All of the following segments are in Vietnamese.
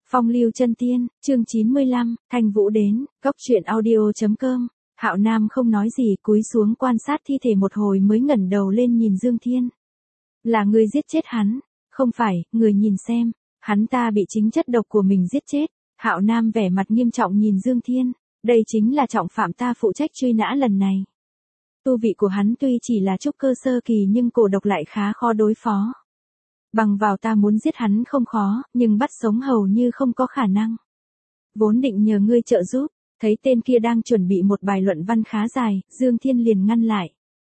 Phong lưu chân tiên, chương 95, Thanh Vũ đến, Cốc truyện audio.com. Hạo Nam không nói gì, cúi xuống quan sát thi thể một hồi mới ngẩng đầu lên nhìn Dương Thiên. Là ngươi giết chết hắn? Không phải, người nhìn xem, hắn ta bị chính chất độc của mình giết chết. Hạo Nam vẻ mặt nghiêm trọng nhìn Dương Thiên, đây chính là trọng phạm ta phụ trách truy nã lần này. Tu vị của hắn tuy chỉ là trúc cơ sơ kỳ nhưng cổ độc lại khá khó đối phó. Bằng vào ta muốn giết hắn không khó, nhưng bắt sống hầu như không có khả năng. Vốn định nhờ ngươi trợ giúp, thấy tên kia đang chuẩn bị một bài luận văn khá dài, Dương Thiên liền ngăn lại.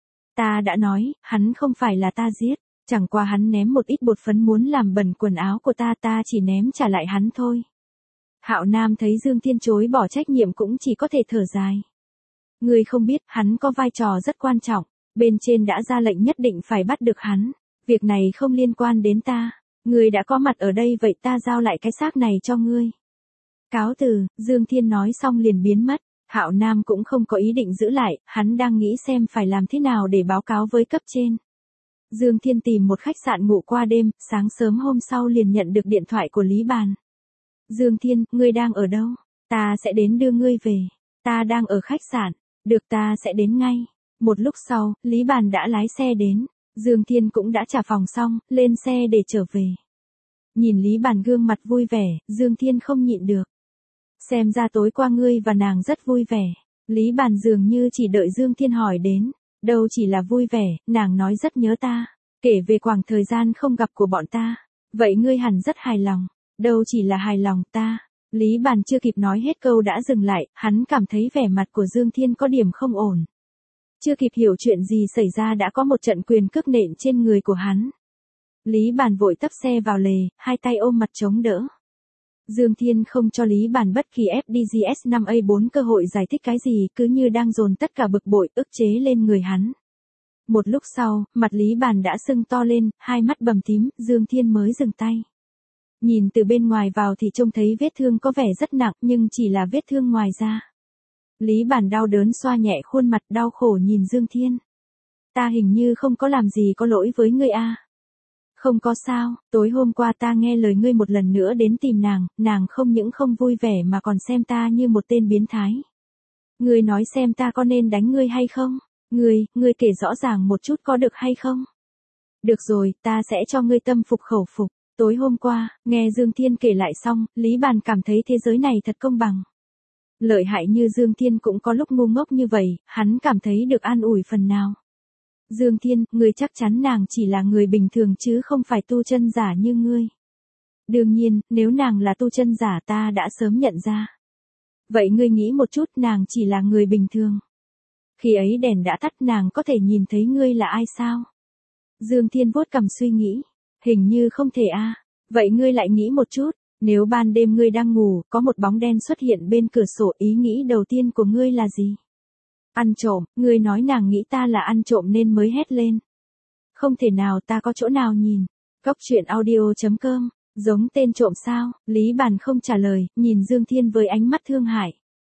Ta đã nói, hắn không phải là ta giết, chẳng qua hắn ném một ít bột phấn muốn làm bẩn quần áo của ta chỉ ném trả lại hắn thôi. Hạo Nam thấy Dương Thiên chối bỏ trách nhiệm cũng chỉ có thể thở dài. Ngươi không biết, hắn có vai trò rất quan trọng, bên trên đã ra lệnh nhất định phải bắt được hắn. Việc này không liên quan đến ta, ngươi đã có mặt ở đây vậy ta giao lại cái xác này cho ngươi. Cáo từ, Dương Thiên nói xong liền biến mất, Hạo Nam cũng không có ý định giữ lại, hắn đang nghĩ xem phải làm thế nào để báo cáo với cấp trên. Dương Thiên tìm một khách sạn ngủ qua đêm, sáng sớm hôm sau liền nhận được điện thoại của Lý Bàn. Dương Thiên, ngươi đang ở đâu? Ta sẽ đến đưa ngươi về. Ta đang ở khách sạn, được ta sẽ đến ngay. Một lúc sau, Lý Bàn đã lái xe đến. Dương Thiên cũng đã trả phòng xong, lên xe để trở về. Nhìn Lý Bàn gương mặt vui vẻ, Dương Thiên không nhịn được. Xem ra tối qua ngươi và nàng rất vui vẻ. Lý Bàn dường như chỉ đợi Dương Thiên hỏi đến. Đâu chỉ là vui vẻ, nàng nói rất nhớ ta. Kể về khoảng thời gian không gặp của bọn ta. Vậy ngươi hẳn rất hài lòng. Đâu chỉ là hài lòng ta. Lý Bàn chưa kịp nói hết câu đã dừng lại, hắn cảm thấy vẻ mặt của Dương Thiên có điểm không ổn. Chưa kịp hiểu chuyện gì xảy ra đã có một trận quyền cước nện trên người của hắn. Lý Bàn vội tấp xe vào lề, hai tay ôm mặt chống đỡ. Dương Thiên không cho Lý Bàn bất kỳ FDGS 5A4 cơ hội giải thích cái gì, cứ như đang dồn tất cả bực bội, ức chế lên người hắn. Một lúc sau, mặt Lý Bàn đã sưng to lên, hai mắt bầm tím, Dương Thiên mới dừng tay. Nhìn từ bên ngoài vào thì trông thấy vết thương có vẻ rất nặng nhưng chỉ là vết thương ngoài da. Lý Bàn đau đớn xoa nhẹ khuôn mặt đau khổ nhìn Dương Thiên. Ta hình như không có làm gì có lỗi với ngươi a. Không có sao, tối hôm qua ta nghe lời ngươi một lần nữa đến tìm nàng không những không vui vẻ mà còn xem ta như một tên biến thái. Ngươi nói xem ta có nên đánh ngươi hay không? Ngươi kể rõ ràng một chút có được hay không? Được rồi, ta sẽ cho ngươi tâm phục khẩu phục. Tối hôm qua, nghe Dương Thiên kể lại xong, Lý Bàn cảm thấy thế giới này thật công bằng. Lợi hại như Dương Thiên cũng có lúc ngu ngốc như vậy, hắn cảm thấy được an ủi phần nào. Dương Thiên, ngươi chắc chắn nàng chỉ là người bình thường chứ không phải tu chân giả như ngươi. Đương nhiên, nếu nàng là tu chân giả ta đã sớm nhận ra. Vậy ngươi nghĩ một chút, nàng chỉ là người bình thường. Khi ấy đèn đã tắt nàng có thể nhìn thấy ngươi là ai sao? Dương Thiên vuốt cằm suy nghĩ. Hình như không thể a. Vậy ngươi lại nghĩ một chút, nếu ban đêm ngươi đang ngủ, có một bóng đen xuất hiện bên cửa sổ, ý nghĩ đầu tiên của ngươi là gì? Ăn trộm, ngươi nói nàng nghĩ ta là ăn trộm nên mới hét lên. Không thể nào, ta có chỗ nào nhìn. Cốc truyện audio.com, giống tên trộm sao? Lý Bàn không trả lời, nhìn Dương Thiên với ánh mắt thương hại.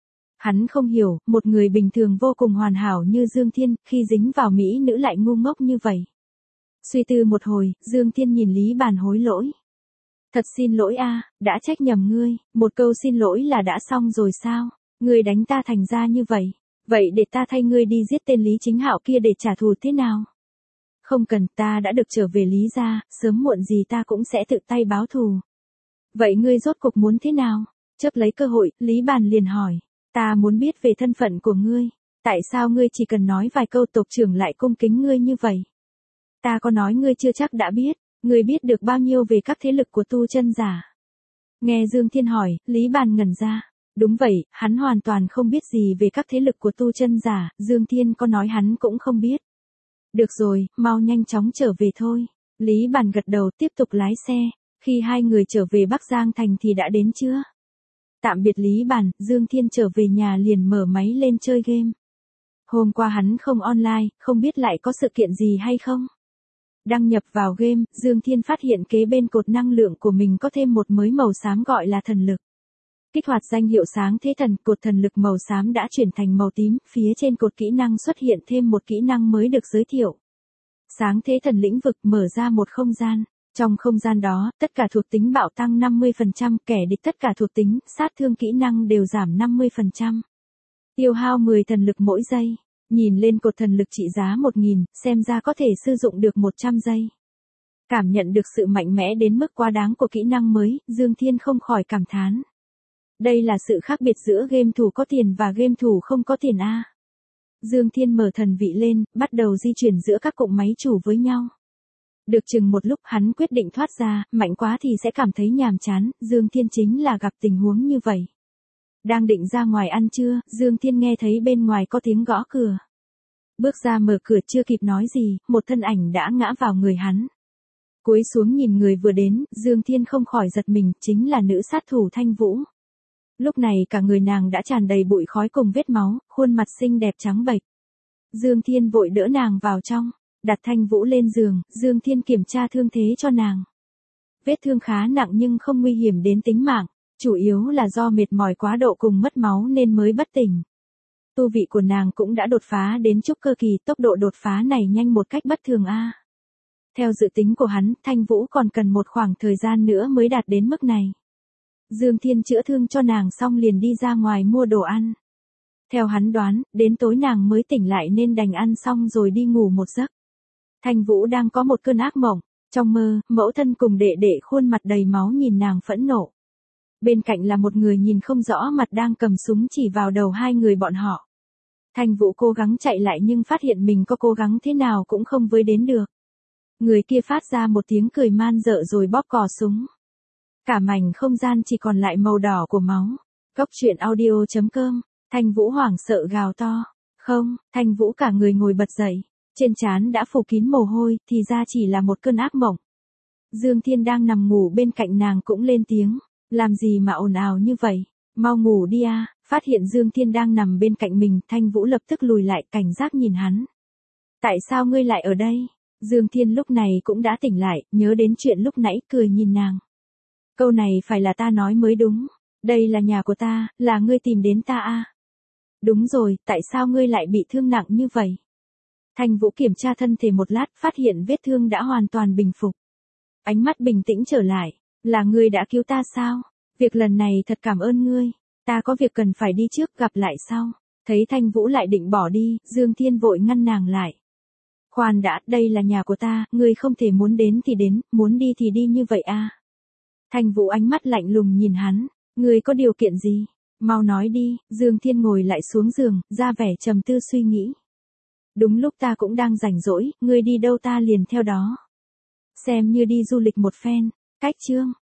Hắn không hiểu, một người bình thường vô cùng hoàn hảo như Dương Thiên, khi dính vào mỹ nữ lại ngu ngốc như vậy. Suy tư một hồi, Dương Thiên nhìn Lý Bàn hối lỗi. Thật xin lỗi a, đã trách nhầm ngươi, một câu xin lỗi là đã xong rồi sao? Ngươi đánh ta thành ra như vậy. Vậy để ta thay ngươi đi giết tên Lý Chính Hạo kia để trả thù thế nào? Không cần, ta đã được trở về Lý gia, sớm muộn gì ta cũng sẽ tự tay báo thù. Vậy ngươi rốt cuộc muốn thế nào? Chớp lấy cơ hội, Lý Bàn liền hỏi. Ta muốn biết về thân phận của ngươi. Tại sao ngươi chỉ cần nói vài câu tộc trưởng lại cung kính ngươi như vậy? Ta có nói ngươi chưa chắc đã biết, ngươi biết được bao nhiêu về các thế lực của tu chân giả? Nghe Dương Thiên hỏi, Lý Bàn ngẩn ra. Đúng vậy, hắn hoàn toàn không biết gì về các thế lực của tu chân giả, Dương Thiên có nói hắn cũng không biết. Được rồi, mau nhanh chóng trở về thôi. Lý Bàn gật đầu tiếp tục lái xe, khi hai người trở về Bắc Giang Thành thì đã đến trưa. Tạm biệt Lý Bàn, Dương Thiên trở về nhà liền mở máy lên chơi game. Hôm qua hắn không online, không biết lại có sự kiện gì hay không. Đăng nhập vào game, Dương Thiên phát hiện kế bên cột năng lượng của mình có thêm một mới màu xám gọi là thần lực. Kích hoạt danh hiệu sáng thế thần, cột thần lực màu xám đã chuyển thành màu tím, phía trên cột kỹ năng xuất hiện thêm một kỹ năng mới được giới thiệu. Sáng thế thần lĩnh vực mở ra một không gian. Trong không gian đó, tất cả thuộc tính bạo tăng 50%, kẻ địch tất cả thuộc tính, sát thương kỹ năng đều giảm 50%. Tiêu hao 10 thần lực mỗi giây. Nhìn lên cột thần lực trị giá 1000, xem ra có thể sử dụng được 100 giây. Cảm nhận được sự mạnh mẽ đến mức quá đáng của kỹ năng mới, Dương Thiên không khỏi cảm thán. Đây là sự khác biệt giữa game thủ có tiền và game thủ không có tiền a. Dương Thiên mở thần vị lên, bắt đầu di chuyển giữa các cụm máy chủ với nhau. Được chừng một lúc hắn quyết định thoát ra, mạnh quá thì sẽ cảm thấy nhàm chán, Dương Thiên chính là gặp tình huống như vậy. Đang định ra ngoài ăn trưa, Dương Thiên nghe thấy bên ngoài có tiếng gõ cửa. Bước ra mở cửa chưa kịp nói gì, một thân ảnh đã ngã vào người hắn. Cúi xuống nhìn người vừa đến, Dương Thiên không khỏi giật mình, chính là nữ sát thủ Thanh Vũ. Lúc này cả người nàng đã tràn đầy bụi khói cùng vết máu, khuôn mặt xinh đẹp trắng bệch. Dương Thiên vội đỡ nàng vào trong, đặt Thanh Vũ lên giường, Dương Thiên kiểm tra thương thế cho nàng. Vết thương khá nặng nhưng không nguy hiểm đến tính mạng, chủ yếu là do mệt mỏi quá độ cùng mất máu nên mới bất tỉnh. Tu vị của nàng cũng đã đột phá đến trúc cơ kỳ, tốc độ đột phá này nhanh một cách bất thường a. Theo dự tính của hắn, Thanh Vũ còn cần một khoảng thời gian nữa mới đạt đến mức này. Dương Thiên chữa thương cho nàng xong liền đi ra ngoài mua đồ ăn. Theo hắn đoán, đến tối nàng mới tỉnh lại nên đành ăn xong rồi đi ngủ một giấc. Thanh Vũ đang có một cơn ác mộng, trong mơ, mẫu thân cùng đệ đệ khuôn mặt đầy máu nhìn nàng phẫn nộ. Bên cạnh là một người nhìn không rõ mặt đang cầm súng chỉ vào đầu hai người bọn họ. Thanh Vũ cố gắng chạy lại nhưng phát hiện mình có cố gắng thế nào cũng không với đến được. Người kia phát ra một tiếng cười man dợ rồi bóp cò súng. Cả mảnh không gian chỉ còn lại màu đỏ của máu. Cốc truyện audio.com, Thanh Vũ hoảng sợ gào to. Không, Thanh Vũ cả người ngồi bật dậy. Trên trán đã phủ kín mồ hôi, thì ra chỉ là một cơn ác mộng. Dương Thiên đang nằm ngủ bên cạnh nàng cũng lên tiếng. Làm gì mà ồn ào như vậy? Mau ngủ đi a. Phát hiện Dương Thiên đang nằm bên cạnh mình, Thanh Vũ lập tức lùi lại cảnh giác nhìn hắn. Tại sao ngươi lại ở đây? Dương Thiên lúc này cũng đã tỉnh lại, nhớ đến chuyện lúc nãy cười nhìn nàng. Câu này phải là ta nói mới đúng. Đây là nhà của ta, là ngươi tìm đến ta a. Đúng rồi, tại sao ngươi lại bị thương nặng như vậy? Thanh Vũ kiểm tra thân thể một lát, phát hiện vết thương đã hoàn toàn bình phục. Ánh mắt bình tĩnh trở lại. Là ngươi đã cứu ta sao? Việc lần này thật cảm ơn ngươi. Ta có việc cần phải đi trước, gặp lại sau. Thấy Thanh Vũ lại định bỏ đi, Dương Thiên vội ngăn nàng lại. Khoan đã, đây là nhà của ta, ngươi không thể muốn đến thì đến, muốn đi thì đi như vậy a. Thanh Vũ ánh mắt lạnh lùng nhìn hắn. Ngươi có điều kiện gì? Mau nói đi. Dương Thiên ngồi lại xuống giường, ra vẻ trầm tư suy nghĩ. Đúng lúc ta cũng đang rảnh rỗi, ngươi đi đâu ta liền theo đó. Xem như đi du lịch một phen. Cách chương.